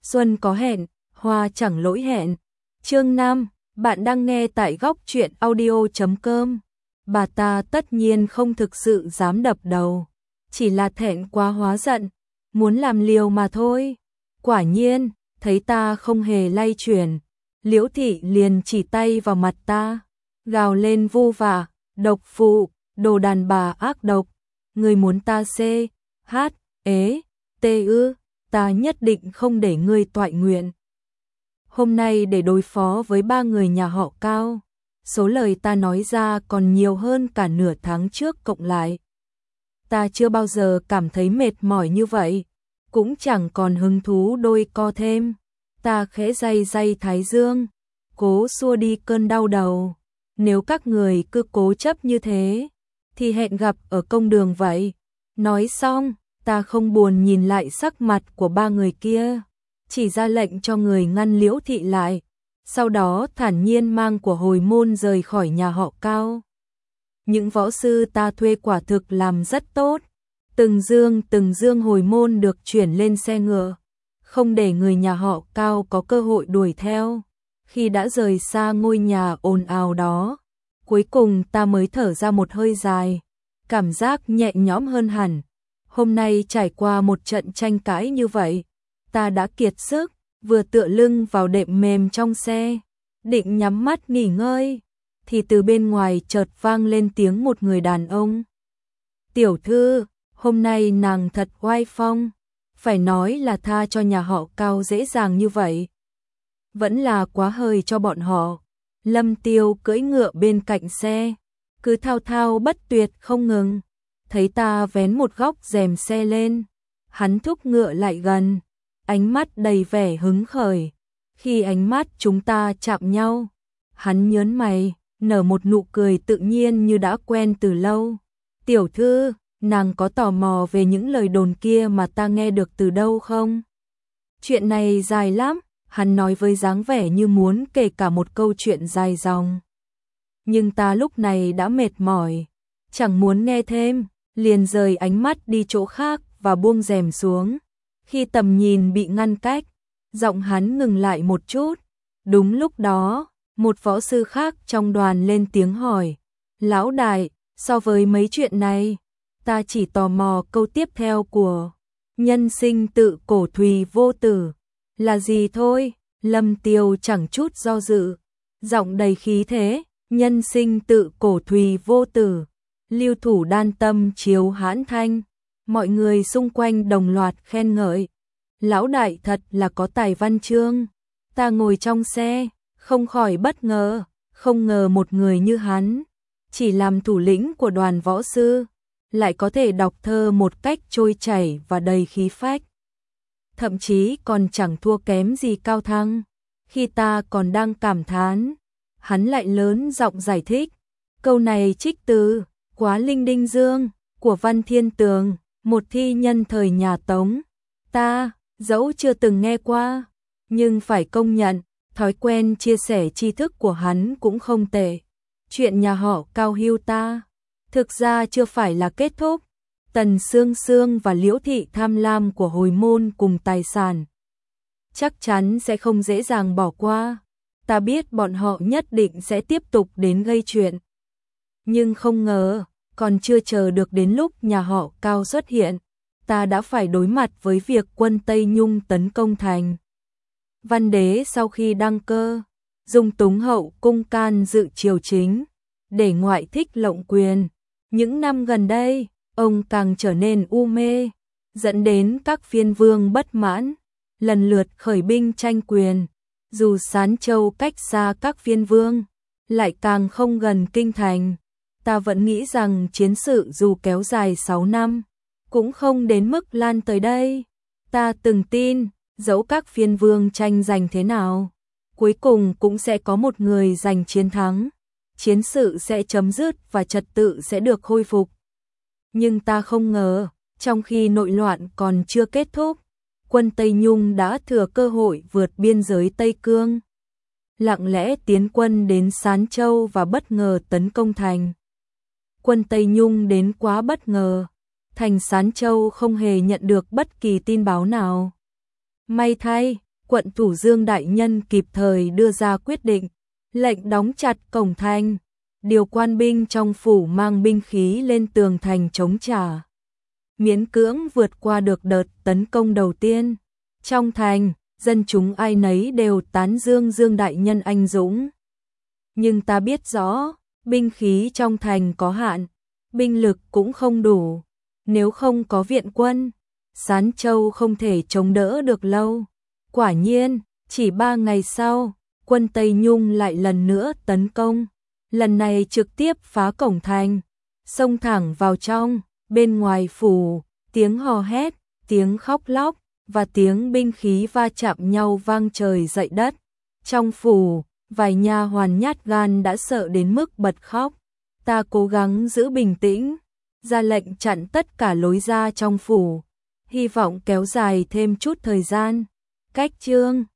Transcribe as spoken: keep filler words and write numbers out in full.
Xuân có hẹn, hoa chẳng lỗi hẹn. Chương năm, bạn đang nghe tại góc truyện audio chấm com. Bà ta tất nhiên không thực sự dám đập đầu, chỉ là thẹn quá hóa giận, muốn làm liều mà thôi. Quả nhiên, thấy ta không hề lay chuyển, Liễu thị liền chỉ tay vào mặt ta, gào lên vu vả, độc phụ, đồ đàn bà ác độc, người muốn ta xê, hát, ế, tê ư, ta nhất định không để ngươi toại nguyện. Hôm nay để đối phó với ba người nhà họ Cao, số lời ta nói ra còn nhiều hơn cả nửa tháng trước cộng lại. Ta chưa bao giờ cảm thấy mệt mỏi như vậy, cũng chẳng còn hứng thú đôi co thêm. Ta khẽ day day thái dương, cố xua đi cơn đau đầu. Nếu các người cứ cố chấp như thế, thì hẹn gặp ở công đường vậy. Nói xong, ta không buồn nhìn lại sắc mặt của ba người kia, chỉ ra lệnh cho người ngăn Liễu thị lại, sau đó thản nhiên mang của hồi môn rời khỏi nhà họ Cao. Những võ sư ta thuê quả thực làm rất tốt, từng dương từng dương hồi môn được chuyển lên xe ngựa, không để người nhà họ Cao có cơ hội đuổi theo. Khi đã rời xa ngôi nhà ồn ào đó, cuối cùng ta mới thở ra một hơi dài, cảm giác nhẹ nhõm hơn hẳn. Hôm nay trải qua một trận tranh cãi như vậy, ta đã kiệt sức, vừa tựa lưng vào đệm mềm trong xe, định nhắm mắt nghỉ ngơi, thì từ bên ngoài chợt vang lên tiếng một người đàn ông. Tiểu thư, hôm nay nàng thật oai phong, phải nói là tha cho nhà họ Cao dễ dàng như vậy. Vẫn là quá hời cho bọn họ. Lâm Tiêu cưỡi ngựa bên cạnh xe, cứ thao thao bất tuyệt không ngừng. Thấy ta vén một góc rèm xe lên, hắn thúc ngựa lại gần, ánh mắt đầy vẻ hứng khởi. Khi ánh mắt chúng ta chạm nhau, hắn nhớn mày, nở một nụ cười tự nhiên như đã quen từ lâu. Tiểu thư, nàng có tò mò về những lời đồn kia mà ta nghe được từ đâu không? Chuyện này dài lắm, hắn nói với dáng vẻ như muốn kể cả một câu chuyện dài dòng. Nhưng ta lúc này đã mệt mỏi, chẳng muốn nghe thêm, liền rời ánh mắt đi chỗ khác và buông rèm xuống. Khi tầm nhìn bị ngăn cách, giọng hắn ngừng lại một chút. Đúng lúc đó, một võ sư khác trong đoàn lên tiếng hỏi, lão đại, so với mấy chuyện này, ta chỉ tò mò câu tiếp theo của nhân sinh tự cổ thùy vô tử là gì thôi. Lâm Tiêu chẳng chút do dự, giọng đầy khí thế, nhân sinh tự cổ thùy vô tử, lưu thủ đan tâm chiếu hãn thanh. Mọi người xung quanh đồng loạt khen ngợi, lão đại thật là có tài văn chương. Ta ngồi trong xe, không khỏi bất ngờ, không ngờ một người như hắn, chỉ làm thủ lĩnh của đoàn võ sư, lại có thể đọc thơ một cách trôi chảy và đầy khí phách. Thậm chí còn chẳng thua kém gì Cao Thăng. Khi ta còn đang cảm thán, hắn lại lớn giọng giải thích, câu này trích từ Quá Linh Đinh Dương của Văn Thiên Tường, một thi nhân thời nhà Tống. Ta, dẫu chưa từng nghe qua, nhưng phải công nhận, thói quen chia sẻ tri thức của hắn cũng không tệ. Chuyện nhà họ Cao hưu ta, thực ra chưa phải là kết thúc. Tần Sương Sương và Liễu thị tham lam của hồi môn cùng tài sản, chắc chắn sẽ không dễ dàng bỏ qua. Ta biết bọn họ nhất định sẽ tiếp tục đến gây chuyện. Nhưng không ngờ, còn chưa chờ được đến lúc nhà họ Cao xuất hiện, ta đã phải đối mặt với việc quân Tây Nhung tấn công thành. Văn đế sau khi đăng cơ, dung túng hậu cung can dự triều chính, để ngoại thích lộng quyền. Những năm gần đây, ông càng trở nên u mê, dẫn đến các phiên vương bất mãn, lần lượt khởi binh tranh quyền. Dù Sán Châu cách xa các phiên vương, lại càng không gần kinh thành, ta vẫn nghĩ rằng chiến sự dù kéo dài sáu năm, cũng không đến mức lan tới đây. Ta từng tin, dẫu các phiên vương tranh giành thế nào, cuối cùng cũng sẽ có một người giành chiến thắng, chiến sự sẽ chấm dứt và trật tự sẽ được khôi phục. Nhưng ta không ngờ, trong khi nội loạn còn chưa kết thúc, quân Tây Nhung đã thừa cơ hội vượt biên giới Tây Cương, lặng lẽ tiến quân đến Sán Châu và bất ngờ tấn công thành. Quân Tây Nhung đến quá bất ngờ, thành Sán Châu không hề nhận được bất kỳ tin báo nào. May thay, quận thủ Dương đại nhân kịp thời đưa ra quyết định, lệnh đóng chặt cổng thành, điều quan binh trong phủ mang binh khí lên tường thành chống trả. Miễn cưỡng vượt qua được đợt tấn công đầu tiên. Trong thành, dân chúng ai nấy đều tán dương Dương đại nhân anh dũng. Nhưng ta biết rõ, binh khí trong thành có hạn, binh lực cũng không đủ. Nếu không có viện quân, Sán Châu không thể chống đỡ được lâu. Quả nhiên, chỉ ba ngày sau, quân Tây Nhung lại lần nữa tấn công. Lần này trực tiếp phá cổng thành, xông thẳng vào trong. Bên ngoài phủ, tiếng hò hét, tiếng khóc lóc và tiếng binh khí va chạm nhau vang trời dậy đất. Trong phủ, vài nha hoàn nhát gan đã sợ đến mức bật khóc. Ta cố gắng giữ bình tĩnh, ra lệnh chặn tất cả lối ra trong phủ, hy vọng kéo dài thêm chút thời gian. Cách chương